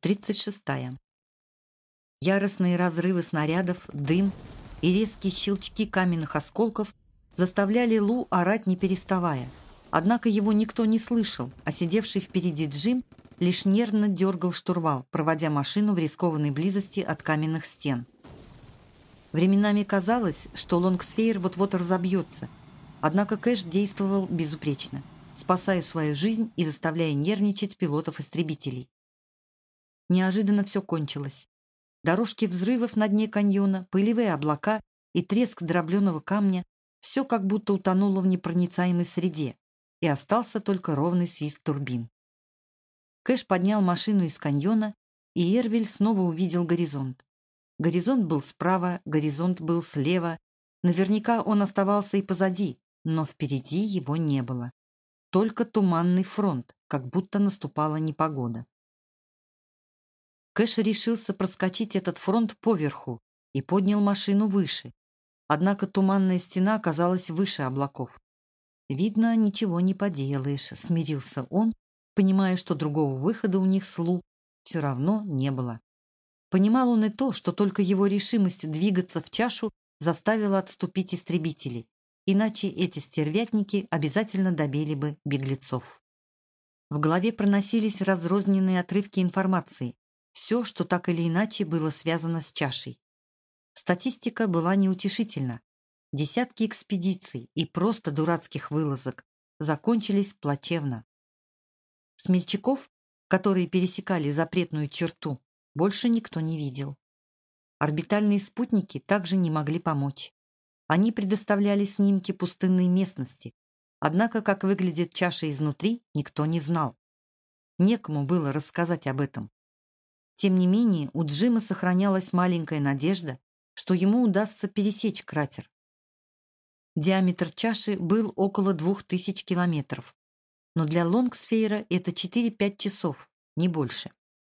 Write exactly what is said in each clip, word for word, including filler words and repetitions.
Тридцать шестая. Яростные разрывы снарядов, дым и резкие щелчки каменных осколков заставляли Лу орать не переставая. Однако его никто не слышал, а сидевший впереди Джим лишь нервно дергал штурвал, проводя машину в рискованной близости от каменных стен. Временами казалось, что Лонгсфейр вот-вот разобьется, однако Кэш действовал безупречно, спасая свою жизнь и заставляя нервничать пилотов-истребителей. Неожиданно все кончилось. Дорожки взрывов на дне каньона, пылевые облака и треск дробленого камня — все как будто утонуло в непроницаемой среде, и остался только ровный свист турбин. Кэш поднял машину из каньона, и Эрвиль снова увидел горизонт. Горизонт был справа, горизонт был слева. Наверняка он оставался и позади, но впереди его не было. Только туманный фронт, как будто наступала непогода. Кэш решился проскочить этот фронт поверху и поднял машину выше. Однако туманная стена оказалась выше облаков. «Видно, ничего не поделаешь», — смирился он, понимая, что другого выхода у них с Лу все равно не было. Понимал он и то, что только его решимость двигаться в чашу заставила отступить истребителей, иначе эти стервятники обязательно добили бы беглецов. В голове проносились разрозненные отрывки информации, все, что так или иначе было связано с чашей. Статистика была неутешительна. Десятки экспедиций и просто дурацких вылазок закончились плачевно. Смельчаков, которые пересекали запретную черту, больше никто не видел. Орбитальные спутники также не могли помочь. Они предоставляли снимки пустынной местности, однако, как выглядит чаша изнутри, никто не знал. Некому было рассказать об этом. Тем не менее, у Джима сохранялась маленькая надежда, что ему удастся пересечь кратер. Диаметр чаши был около двух тысяч километров, но для Лонгсфейра это четыре-пять часов, не больше.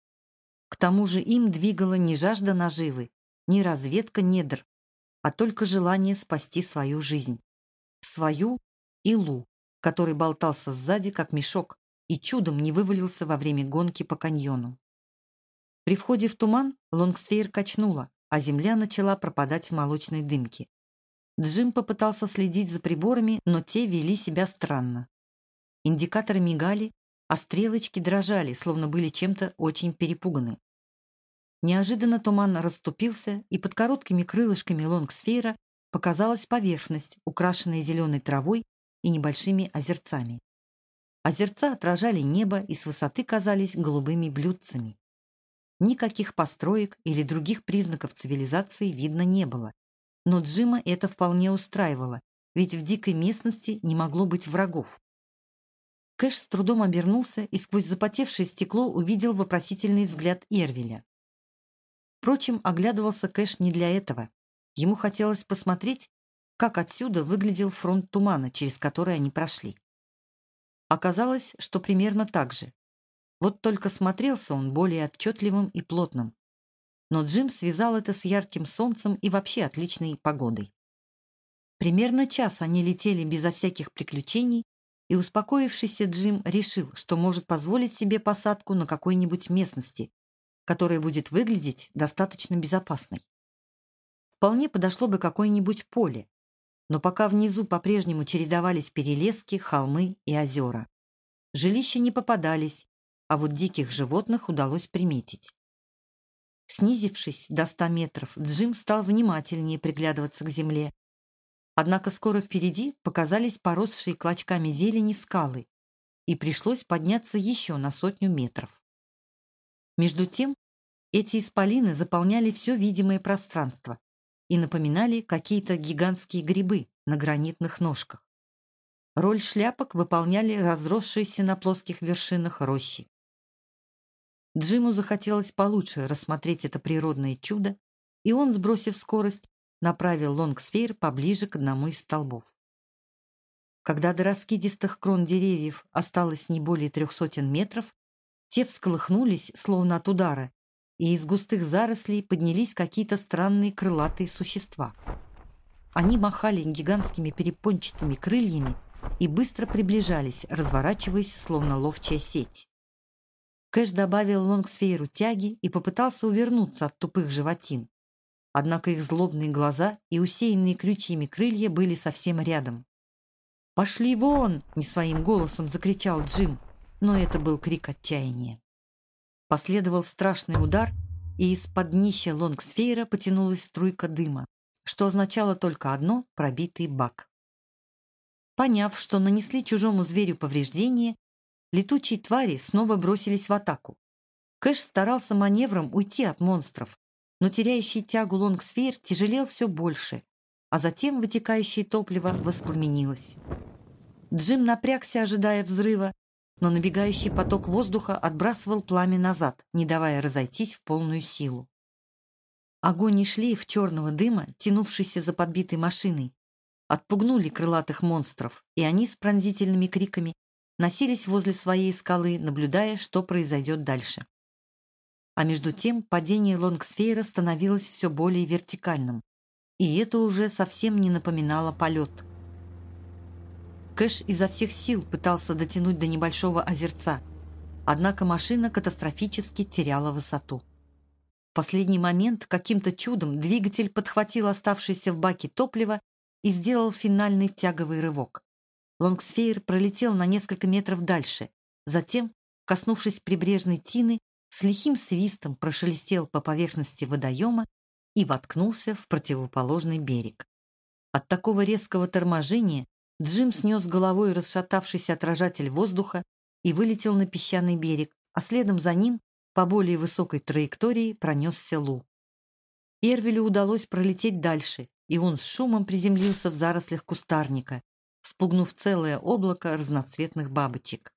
К тому же им двигала не жажда наживы, не разведка недр, а только желание спасти свою жизнь. Свою и Лу, который болтался сзади, как мешок, и чудом не вывалился во время гонки по каньону. При входе в туман Лонгсфейр качнуло, а земля начала пропадать в молочной дымке. Джим попытался следить за приборами, но те вели себя странно. Индикаторы мигали, а стрелочки дрожали, словно были чем-то очень перепуганы. Неожиданно туман расступился, и под короткими крылышками Лонгсфейра показалась поверхность, украшенная зеленой травой и небольшими озерцами. Озерца отражали небо и с высоты казались голубыми блюдцами. Никаких построек или других признаков цивилизации видно не было, но Джима это вполне устраивало, ведь в дикой местности не могло быть врагов. Кэш с трудом обернулся и сквозь запотевшее стекло увидел вопросительный взгляд Эрвиля. Впрочем, оглядывался Кэш не для этого. Ему хотелось посмотреть, как отсюда выглядел фронт тумана, через который они прошли. Оказалось, что примерно так же. Вот только смотрелся он более отчетливым и плотным. Но Джим связал это с ярким солнцем и вообще отличной погодой. Примерно час они летели безо всяких приключений, и успокоившийся Джим решил, что может позволить себе посадку на какой-нибудь местности, которая будет выглядеть достаточно безопасной. Вполне подошло бы какое-нибудь поле, но пока внизу по-прежнему чередовались перелески, холмы и озера. Жилища не попадались, а вот диких животных удалось приметить. Снизившись до ста метров, Джим стал внимательнее приглядываться к земле. Однако скоро впереди показались поросшие клочками зелени скалы, и пришлось подняться еще на сотню метров. Между тем, эти исполины заполняли все видимое пространство и напоминали какие-то гигантские грибы на гранитных ножках. Роль шляпок выполняли разросшиеся на плоских вершинах рощи. Джиму захотелось получше рассмотреть это природное чудо, и он, сбросив скорость, направил Лонгсфейр поближе к одному из столбов. Когда до раскидистых крон деревьев осталось не более трех сотен метров, те всколыхнулись, словно от удара, и из густых зарослей поднялись какие-то странные крылатые существа. Они махали гигантскими перепончатыми крыльями и быстро приближались, разворачиваясь, словно ловчая сеть. Кэш добавил Лонгсфейру тяги и попытался увернуться от тупых животин. Однако их злобные глаза и усеянные крючьями крылья были совсем рядом. «Пошли вон!» — не своим голосом закричал Джим, но это был крик отчаяния. Последовал страшный удар, и из-под днища Лонгсфейра потянулась струйка дыма, что означало только одно — пробитый бак. Поняв, что нанесли чужому зверю повреждение, летучие твари снова бросились в атаку. Кэш старался маневром уйти от монстров, но теряющий тягу Лонгсфейр тяжелел все больше, а затем вытекающее топливо воспламенилось. Джим напрягся, ожидая взрыва, но набегающий поток воздуха отбрасывал пламя назад, не давая разойтись в полную силу. Огонь и шлейф черного дыма, тянувшийся за подбитой машиной, отпугнули крылатых монстров, и они с пронзительными криками носились возле своей скалы, наблюдая, что произойдет дальше. А между тем падение Лонгсфейра становилось все более вертикальным, и это уже совсем не напоминало полет. Кэш изо всех сил пытался дотянуть до небольшого озерца, однако машина катастрофически теряла высоту. В последний момент каким-то чудом двигатель подхватил оставшееся в баке топливо и сделал финальный тяговый рывок. Лонгсфейр пролетел на несколько метров дальше, затем, коснувшись прибрежной тины, с лихим свистом прошелестел по поверхности водоема и воткнулся в противоположный берег. От такого резкого торможения Джим снес головой расшатавшийся отражатель воздуха и вылетел на песчаный берег, а следом за ним по более высокой траектории пронесся Лу. Эрвелю удалось пролететь дальше, и он с шумом приземлился в зарослях кустарника, спугнув целое облако разноцветных бабочек.